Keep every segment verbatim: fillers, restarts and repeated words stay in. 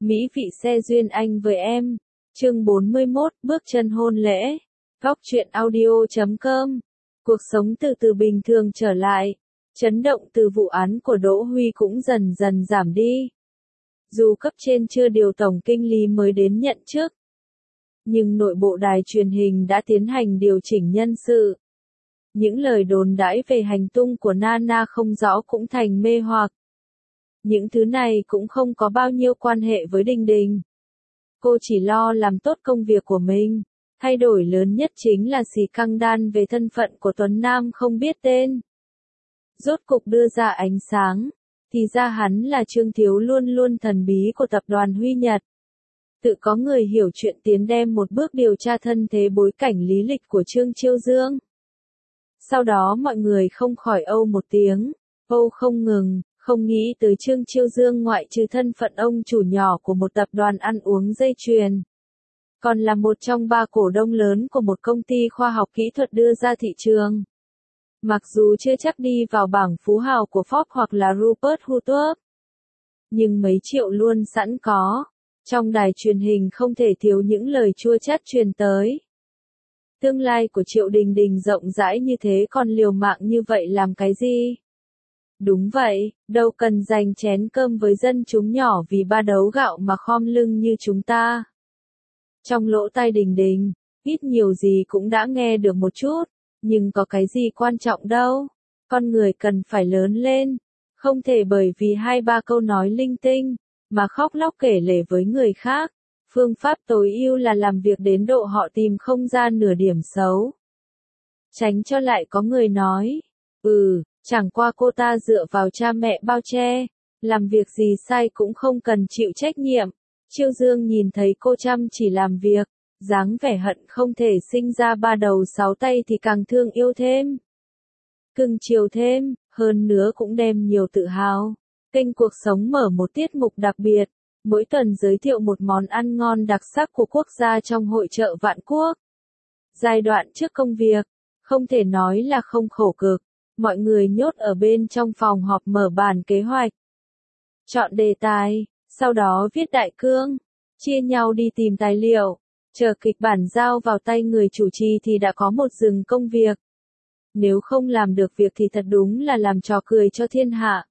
Mỹ vị xe duyên anh với em. Chương bốn mươi mốt, bước chân hôn lễ. Góc truyện audio chấm com. Cuộc sống từ từ bình thường trở lại. Chấn động từ vụ án của Đỗ Huy cũng dần dần giảm đi. Dù cấp trên chưa điều tổng kinh lý mới đến nhận chức, nhưng nội bộ đài truyền hình đã tiến hành điều chỉnh nhân sự. Những lời đồn đãi về hành tung của Nana không rõ cũng thành mê hoặc. Những thứ này cũng không có bao nhiêu quan hệ với Đình Đình. Cô chỉ lo làm tốt công việc của mình. Thay đổi lớn nhất chính là xì căng đan về thân phận của Tuấn Nam không biết tên. Rốt cục đưa ra ánh sáng, thì ra hắn là Trương Thiếu luôn luôn thần bí của tập đoàn Huy Nhật. Tự có người hiểu chuyện tiến đem một bước điều tra thân thế bối cảnh lý lịch của Trương Chiêu Dương. Sau đó mọi người không khỏi âu một tiếng, âu không ngừng, không nghĩ tới Trương Chiêu Dương ngoại trừ thân phận ông chủ nhỏ của một tập đoàn ăn uống dây chuyền, còn là một trong ba cổ đông lớn của một công ty khoa học kỹ thuật đưa ra thị trường. Mặc dù chưa chắc đi vào bảng phú hào của Forbes hoặc là Rupert Murdoch, nhưng mấy triệu luôn sẵn có. Trong đài truyền hình không thể thiếu những lời chua chát truyền tới. Tương lai của Triệu Đình Đình rộng rãi như thế còn liều mạng như vậy làm cái gì? Đúng vậy, đâu cần dành chén cơm với dân chúng nhỏ vì ba đấu gạo mà khom lưng như chúng ta. Trong lỗ tai Đình Đình, ít nhiều gì cũng đã nghe được một chút, nhưng có cái gì quan trọng đâu. Con người cần phải lớn lên, không thể bởi vì hai ba câu nói linh tinh mà khóc lóc kể lể với người khác. Phương pháp tối ưu là làm việc đến độ họ tìm không ra nửa điểm xấu. Tránh cho lại có người nói, ừ, chẳng qua cô ta dựa vào cha mẹ bao che, làm việc gì sai cũng không cần chịu trách nhiệm. Chiêu Dương nhìn thấy cô chăm chỉ làm việc, dáng vẻ hận không thể sinh ra ba đầu sáu tay thì càng thương yêu thêm, cưng chiều thêm, hơn nữa cũng đem nhiều tự hào. Kênh Cuộc Sống mở một tiết mục đặc biệt, mỗi tuần giới thiệu một món ăn ngon đặc sắc của quốc gia trong hội chợ Vạn Quốc. Giai đoạn trước công việc, không thể nói là không khổ cực, mọi người nhốt ở bên trong phòng họp mở bàn kế hoạch, chọn đề tài, sau đó viết đại cương, chia nhau đi tìm tài liệu, chờ kịch bản giao vào tay người chủ trì thì đã có một rừng công việc. Nếu không làm được việc thì thật đúng là làm trò cười cho thiên hạ.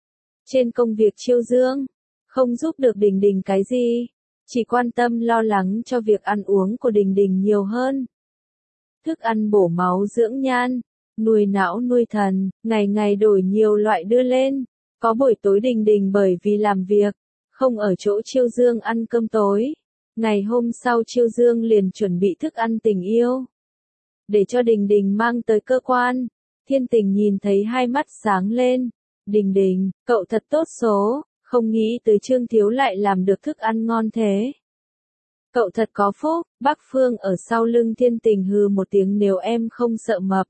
Trên công việc Chiêu Dương, không giúp được Đình Đình cái gì, chỉ quan tâm lo lắng cho việc ăn uống của Đình Đình nhiều hơn. Thức ăn bổ máu dưỡng nhan, nuôi não nuôi thần, ngày ngày đổi nhiều loại đưa lên. Có buổi tối Đình Đình bởi vì làm việc, không ở chỗ Chiêu Dương ăn cơm tối. Ngày hôm sau Chiêu Dương liền chuẩn bị thức ăn tình yêu, để cho Đình Đình mang tới cơ quan. Thiên Tình nhìn thấy hai mắt sáng lên. Đình Đình, cậu thật tốt số, không nghĩ tới Trương Thiếu lại làm được thức ăn ngon thế. Cậu thật có phúc. Bác Phương ở sau lưng Thiên Tình hừ một tiếng, nếu em không sợ mập,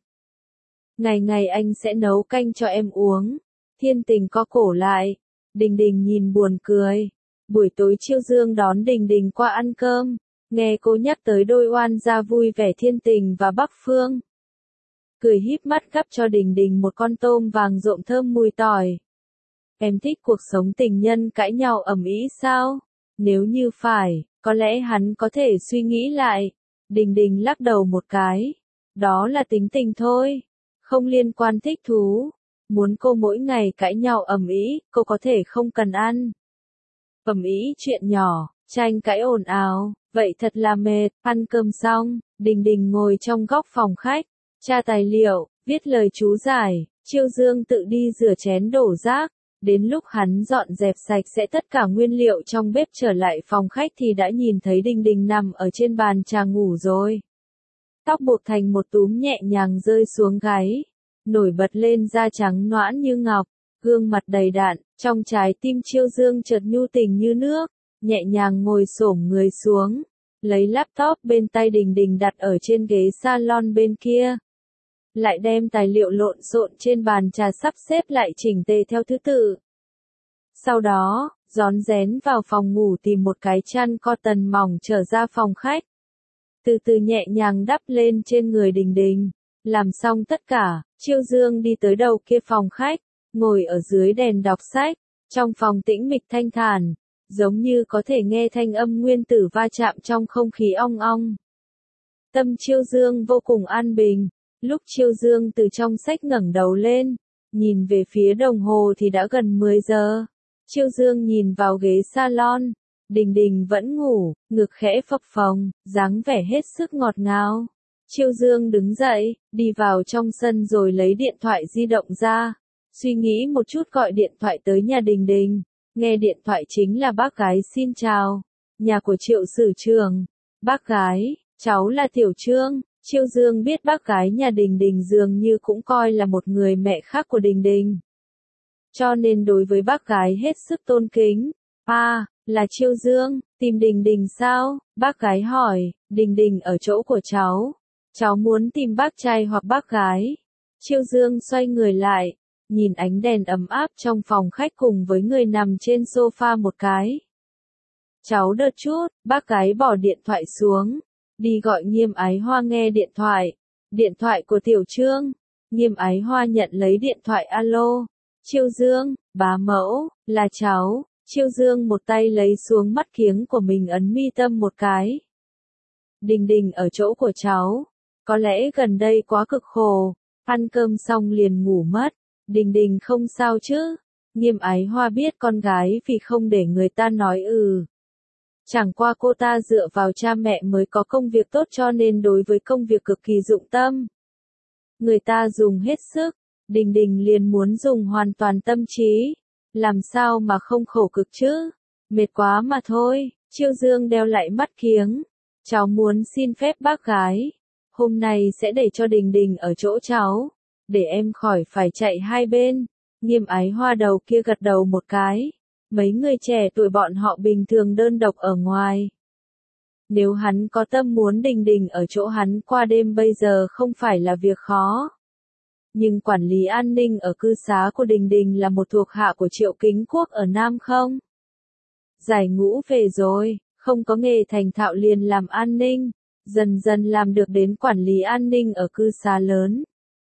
ngày ngày anh sẽ nấu canh cho em uống. Thiên Tình co cổ lại. Đình Đình nhìn buồn cười. Buổi tối Chiêu Dương đón Đình Đình qua ăn cơm, nghe cô nhắc tới đôi oan gia vui vẻ Thiên Tình và Bắc Phương, cười híp mắt gắp cho Đình Đình một con tôm vàng rộm thơm mùi tỏi. Em thích cuộc sống tình nhân cãi nhau ầm ĩ sao? Nếu như phải, có lẽ hắn có thể suy nghĩ lại. Đình Đình lắc đầu một cái. Đó là tính tình thôi, không liên quan thích thú. Muốn cô mỗi ngày cãi nhau ầm ĩ, cô có thể không cần ăn. Ầm ĩ chuyện nhỏ, tranh cãi ồn ào, vậy thật là mệt. Ăn cơm xong, Đình Đình ngồi trong góc phòng khách, tra tài liệu, viết lời chú giải. Chiêu Dương tự đi rửa chén đổ rác. Đến lúc hắn dọn dẹp sạch sẽ tất cả nguyên liệu trong bếp trở lại phòng khách thì đã nhìn thấy Đình Đình nằm ở trên bàn trà ngủ rồi. Tóc buộc thành một túm nhẹ nhàng rơi xuống gáy, nổi bật lên da trắng nõn như ngọc, gương mặt đầy đặn. Trong trái tim Chiêu Dương chợt nhu tình như nước, nhẹ nhàng ngồi xổm người xuống, lấy laptop bên tay Đình Đình đặt ở trên ghế salon bên kia, lại đem tài liệu lộn xộn trên bàn trà sắp xếp lại chỉnh tề theo thứ tự. Sau đó, rón rén vào phòng ngủ tìm một cái chăn cotton mỏng trở ra phòng khách. Từ từ nhẹ nhàng đắp lên trên người Đình Đình. Làm xong tất cả, Chiêu Dương đi tới đầu kia phòng khách, ngồi ở dưới đèn đọc sách. Trong phòng tĩnh mịch thanh thản, giống như có thể nghe thanh âm nguyên tử va chạm trong không khí ong ong. Tâm Chiêu Dương vô cùng an bình, lúc Chiêu Dương từ trong sách ngẩng đầu lên, nhìn về phía đồng hồ thì đã gần mười giờ. Chiêu Dương nhìn vào ghế salon, Đình Đình vẫn ngủ, ngực khẽ phập phồng, dáng vẻ hết sức ngọt ngào. Chiêu Dương đứng dậy, đi vào trong sân rồi lấy điện thoại di động ra, suy nghĩ một chút gọi điện thoại tới nhà Đình Đình. Nghe điện thoại chính là bác gái xin chào, nhà của Triệu Sử Trường. Bác gái, cháu là Tiểu Trương. Chiêu Dương biết bác gái nhà Đình Đình dường như cũng coi là một người mẹ khác của Đình Đình, cho nên đối với bác gái hết sức tôn kính. À, là Chiêu Dương, tìm Đình Đình sao? Bác gái hỏi. Đình Đình ở chỗ của cháu. Cháu muốn tìm bác trai hoặc bác gái. Chiêu Dương xoay người lại, nhìn ánh đèn ấm áp trong phòng khách cùng với người nằm trên sofa một cái. Cháu đợi chút, bác gái bỏ điện thoại xuống, đi gọi Nghiêm Ái Hoa nghe điện thoại. Điện thoại của Tiểu Trương. Nghiêm Ái Hoa nhận lấy điện thoại. Alo, Chiêu Dương, bá mẫu, là cháu. Chiêu Dương một tay lấy xuống mắt kiếng của mình ấn mi tâm một cái. Đình Đình ở chỗ của cháu. Có lẽ gần đây quá cực khổ, ăn cơm xong liền ngủ mất. Đình Đình không sao chứ? Nghiêm Ái Hoa biết con gái vì không để người ta nói ừ. Chẳng qua cô ta dựa vào cha mẹ mới có công việc tốt cho nên đối với công việc cực kỳ dụng tâm. Người ta dùng hết sức, Đình Đình liền muốn dùng hoàn toàn tâm trí. Làm sao mà không khổ cực chứ? Mệt quá mà thôi. Chiêu Dương đeo lại mắt kiếng. Cháu muốn xin phép bác gái. Hôm nay sẽ để cho Đình Đình ở chỗ cháu. Để em khỏi phải chạy hai bên. Nghiêm Ái Hoa đầu kia gật đầu một cái. Mấy người trẻ tuổi bọn họ bình thường đơn độc ở ngoài. Nếu hắn có tâm muốn Đình Đình ở chỗ hắn qua đêm bây giờ không phải là việc khó. Nhưng quản lý an ninh ở cư xá của Đình Đình là một thuộc hạ của Triệu Kính Quốc ở Nam không? Giải ngũ về rồi, không có nghề thành thạo liền làm an ninh, dần dần làm được đến quản lý an ninh ở cư xá lớn.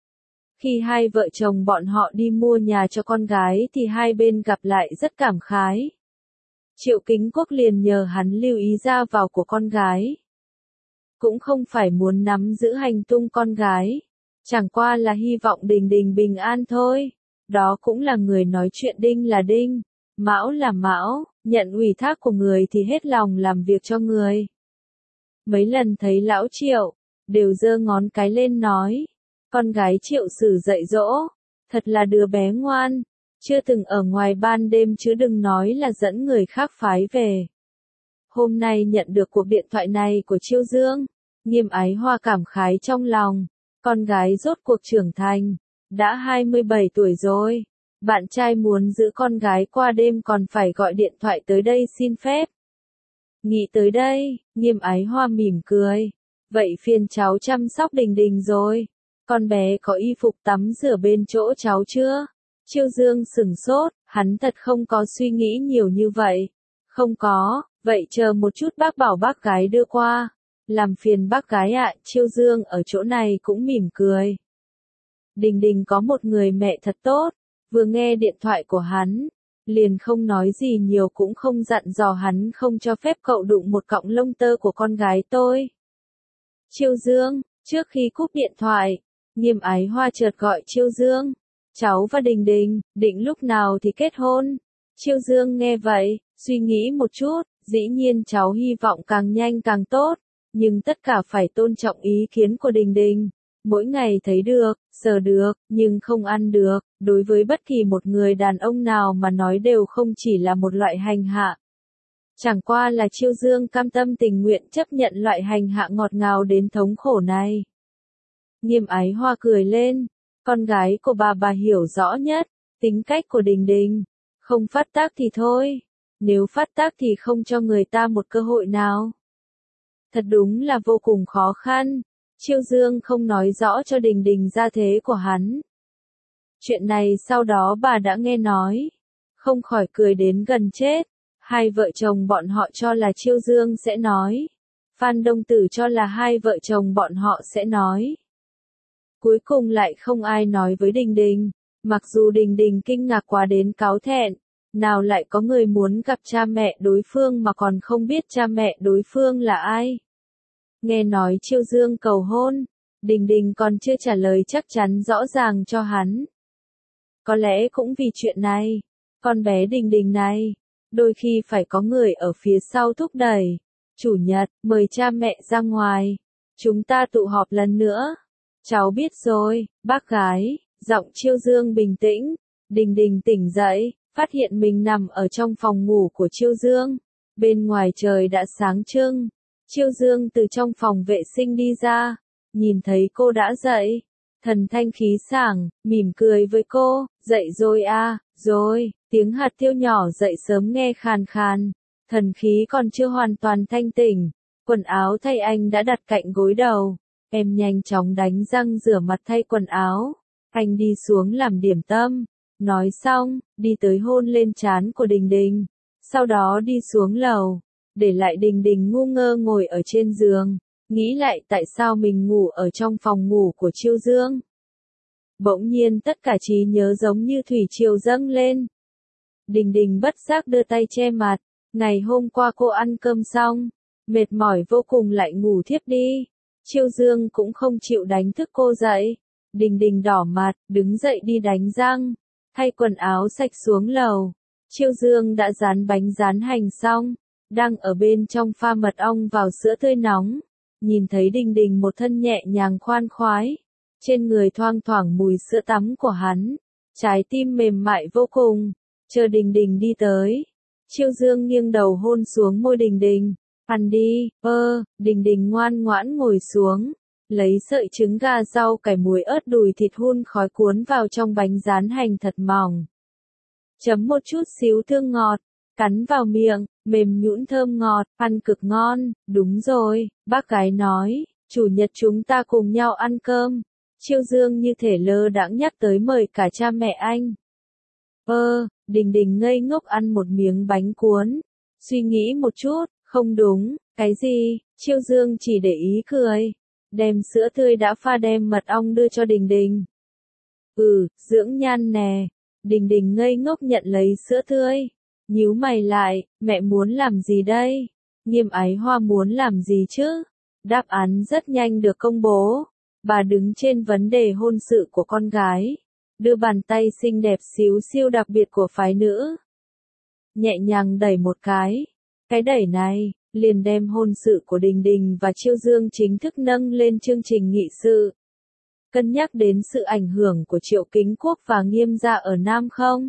Khi hai vợ chồng bọn họ đi mua nhà cho con gái thì hai bên gặp lại rất cảm khái. Triệu Kính Quốc liền nhờ hắn lưu ý ra vào của con gái. Cũng không phải muốn nắm giữ hành tung con gái. Chẳng qua là hy vọng Đình Đình bình an thôi. Đó cũng là người nói chuyện đinh là đinh, mão là mão, nhận ủy thác của người thì hết lòng làm việc cho người. Mấy lần thấy lão Triệu, đều giơ ngón cái lên nói. Con gái Triệu Sử dạy dỗ, thật là đứa bé ngoan, chưa từng ở ngoài ban đêm chứ đừng nói là dẫn người khác phái về. Hôm nay nhận được cuộc điện thoại này của Chiêu Dương, Nghiêm Ái Hoa cảm khái trong lòng. Con gái rốt cuộc trưởng thành, đã hai mươi bảy tuổi rồi. Bạn trai muốn giữ con gái qua đêm còn phải gọi điện thoại tới đây xin phép. Nghĩ tới đây, Nghiêm Ái Hoa mỉm cười. Vậy phiền cháu chăm sóc Đình Đình rồi. Con bé có y phục tắm rửa bên chỗ cháu chưa? Chiêu Dương sửng sốt, hắn thật không có suy nghĩ nhiều như vậy. Không có, vậy chờ một chút bác bảo bác gái đưa qua. Làm phiền bác gái ạ. Chiêu Dương ở chỗ này cũng mỉm cười. Đình Đình có một người mẹ thật tốt, vừa nghe điện thoại của hắn, liền không nói gì nhiều cũng không dặn dò hắn không cho phép cậu đụng một cọng lông tơ của con gái tôi. Chiêu Dương, trước khi cúp điện thoại, Nghiêm Ái Hoa chợt gọi Chiêu Dương. Cháu và Đình Đình, định lúc nào thì kết hôn? Chiêu Dương nghe vậy, suy nghĩ một chút, dĩ nhiên cháu hy vọng càng nhanh càng tốt. Nhưng tất cả phải tôn trọng ý kiến của Đình Đình. Mỗi ngày thấy được, sờ được, nhưng không ăn được, đối với bất kỳ một người đàn ông nào mà nói đều không chỉ là một loại hành hạ. Chẳng qua là Chiêu Dương cam tâm tình nguyện chấp nhận loại hành hạ ngọt ngào đến thống khổ này. Nghiêm Ái Hoa cười lên, con gái của bà bà hiểu rõ nhất, tính cách của Đình Đình. Không phát tác thì thôi, nếu phát tác thì không cho người ta một cơ hội nào. Thật đúng là vô cùng khó khăn. Chiêu Dương không nói rõ cho Đình Đình gia thế của hắn. Chuyện này sau đó bà đã nghe nói, không khỏi cười đến gần chết. Hai vợ chồng bọn họ cho là Chiêu Dương sẽ nói. Phan Đông Tử cho là hai vợ chồng bọn họ sẽ nói. Cuối cùng lại không ai nói với Đình Đình. Mặc dù Đình Đình kinh ngạc quá đến cáu thẹn, Nào lại có người muốn gặp cha mẹ đối phương mà còn không biết cha mẹ đối phương là ai. Nghe nói Chiêu Dương cầu hôn, Đình Đình còn chưa trả lời chắc chắn rõ ràng cho hắn. Có lẽ cũng vì chuyện này, con bé Đình Đình này, đôi khi phải có người ở phía sau thúc đẩy. Chủ nhật, mời cha mẹ ra ngoài. Chúng ta tụ họp lần nữa. Cháu biết rồi, bác gái. Giọng Chiêu Dương bình tĩnh. Đình Đình tỉnh dậy, phát hiện mình nằm ở trong phòng ngủ của Chiêu Dương. Bên ngoài trời đã sáng trưng. Chiêu Dương từ trong phòng vệ sinh đi ra. Nhìn thấy cô đã dậy. Thần thanh khí sảng, mỉm cười với cô. Dậy rồi à, rồi. Tiếng hạt tiêu nhỏ dậy sớm nghe khàn khàn. Thần khí còn chưa hoàn toàn thanh tỉnh. Quần áo thay anh đã đặt cạnh gối đầu. Em nhanh chóng đánh răng rửa mặt thay quần áo. Anh đi xuống làm điểm tâm. Nói xong, đi tới hôn lên trán của Đình Đình. Sau đó đi xuống lầu. Để lại Đình Đình ngu ngơ ngồi ở trên giường. Nghĩ lại tại sao mình ngủ ở trong phòng ngủ của Chiêu Dương. Bỗng nhiên tất cả trí nhớ giống như thủy triều dâng lên. Đình Đình bất giác đưa tay che mặt. Ngày hôm qua cô ăn cơm xong, mệt mỏi vô cùng lại ngủ thiếp đi. Chiêu Dương cũng không chịu đánh thức cô dậy. Đình Đình đỏ mặt, đứng dậy đi đánh răng, thay quần áo sạch xuống lầu. Chiêu Dương đã rán bánh rán hành xong, đang ở bên trong pha mật ong vào sữa tươi nóng. Nhìn thấy Đình Đình một thân nhẹ nhàng khoan khoái, trên người thoang thoảng mùi sữa tắm của hắn, trái tim mềm mại vô cùng. Chờ Đình Đình đi tới, Chiêu Dương nghiêng đầu hôn xuống môi Đình Đình. Ăn đi, ơ, Đình Đình ngoan ngoãn ngồi xuống, lấy sợi trứng gà rau cải muối ớt đùi thịt hun khói cuốn vào trong bánh rán hành thật mỏng. Chấm một chút xíu thương ngọt, cắn vào miệng, mềm nhũn thơm ngọt, ăn cực ngon. Đúng rồi, bác gái nói, chủ nhật chúng ta cùng nhau ăn cơm. Chiêu Dương như thể lơ đãng nhắc tới mời cả cha mẹ anh. Ơ, Đình Đình ngây ngốc ăn một miếng bánh cuốn, suy nghĩ một chút, không đúng, cái gì? Chiêu Dương chỉ để ý cười, đem sữa tươi đã pha đem mật ong đưa cho Đình Đình. Ừ, dưỡng nhan nè. Đình Đình ngây ngốc nhận lấy sữa tươi, nhíu mày lại, mẹ muốn làm gì đây? Nghiêm Ái Hoa muốn làm gì chứ? Đáp án rất nhanh được công bố. Bà đứng trên vấn đề hôn sự của con gái, đưa bàn tay xinh đẹp xíu xiu đặc biệt của phái nữ, nhẹ nhàng đẩy một cái. Cái đẩy này, liền đem hôn sự của Đình Đình và Chiêu Dương chính thức nâng lên chương trình nghị sự. Cân nhắc đến sự ảnh hưởng của Triệu Kính Quốc và Nghiêm gia ở Nam không?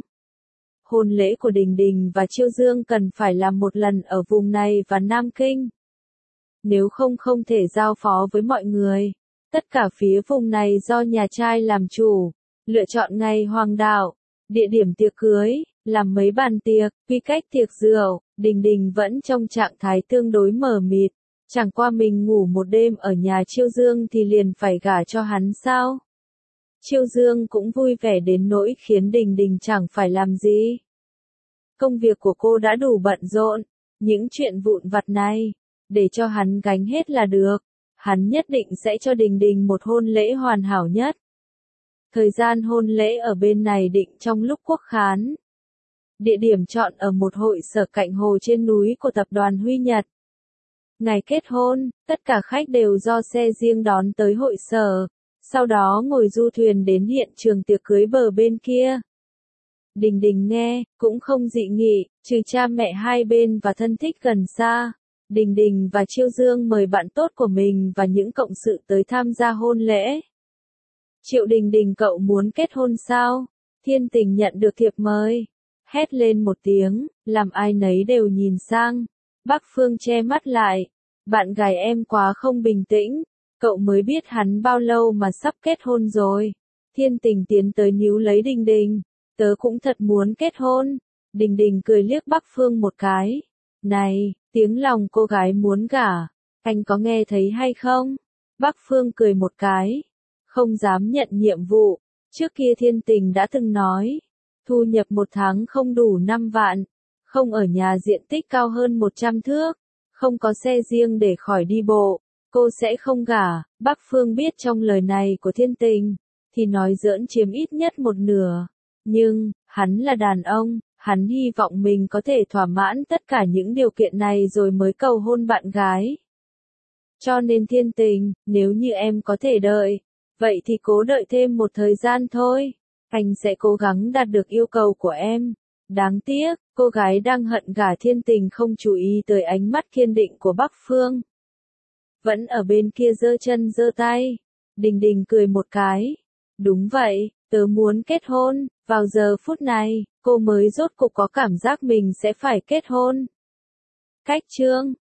Hôn lễ của Đình Đình và Chiêu Dương cần phải làm một lần ở vùng này và Nam Kinh. Nếu không không thể giao phó với mọi người. Tất cả phía vùng này do nhà trai làm chủ. Lựa chọn ngày hoàng đạo, địa điểm tiệc cưới, làm mấy bàn tiệc, quy cách tiệc rượu. Đình Đình vẫn trong trạng thái tương đối mờ mịt. Chẳng qua mình ngủ một đêm ở nhà Chiêu Dương thì liền phải gả cho hắn sao? Chiêu Dương cũng vui vẻ đến nỗi khiến Đình Đình chẳng phải làm gì. Công việc của cô đã đủ bận rộn, những chuyện vụn vặt này, để cho hắn gánh hết là được. Hắn nhất định sẽ cho Đình Đình một hôn lễ hoàn hảo nhất. Thời gian hôn lễ ở bên này định trong lúc quốc khán. Địa điểm chọn ở một hội sở cạnh hồ trên núi của tập đoàn Huy Nhật. Ngày kết hôn, tất cả khách đều do xe riêng đón tới hội sở, sau đó ngồi du thuyền đến hiện trường tiệc cưới bờ bên kia. Đình Đình nghe, cũng không dị nghị, trừ cha mẹ hai bên và thân thích gần xa. Đình Đình và Chiêu Dương mời bạn tốt của mình và những cộng sự tới tham gia hôn lễ. Triệu Đình Đình, cậu muốn kết hôn sao? Thiên Tình nhận được thiệp mời, hét lên một tiếng, làm ai nấy đều nhìn sang. Bắc Phương che mắt lại, bạn gái em quá không bình tĩnh, cậu mới biết hắn bao lâu mà sắp kết hôn rồi. Thiên Tình tiến tới níu lấy Đình Đình, tớ cũng thật muốn kết hôn. Đình Đình cười liếc Bắc Phương một cái. Này, tiếng lòng cô gái muốn gả, anh có nghe thấy hay không? Bắc Phương cười một cái, không dám nhận nhiệm vụ. Trước kia Thiên Tình đã từng nói, thu nhập một tháng không đủ năm vạn, không ở nhà diện tích cao hơn một trăm thước, không có xe riêng để khỏi đi bộ, cô sẽ không gả. Bắc Phương biết trong lời này của Thiên Tình, thì nói giỡn chiếm ít nhất một nửa. Nhưng, hắn là đàn ông, Hắn hy vọng mình có thể thỏa mãn tất cả những điều kiện này rồi mới cầu hôn bạn gái. Cho nên Thiên Tình, nếu như em có thể đợi, vậy thì cố đợi thêm một thời gian thôi. Anh sẽ cố gắng đạt được yêu cầu của em. Đáng tiếc, cô gái đang hận gả Thiên Tình không chú ý tới ánh mắt kiên định của Bắc Phương. Vẫn ở bên kia giơ chân giơ tay. Đình Đình cười một cái. Đúng vậy, tớ muốn kết hôn. Vào giờ phút này, cô mới rốt cục có cảm giác mình sẽ phải kết hôn. Cách chương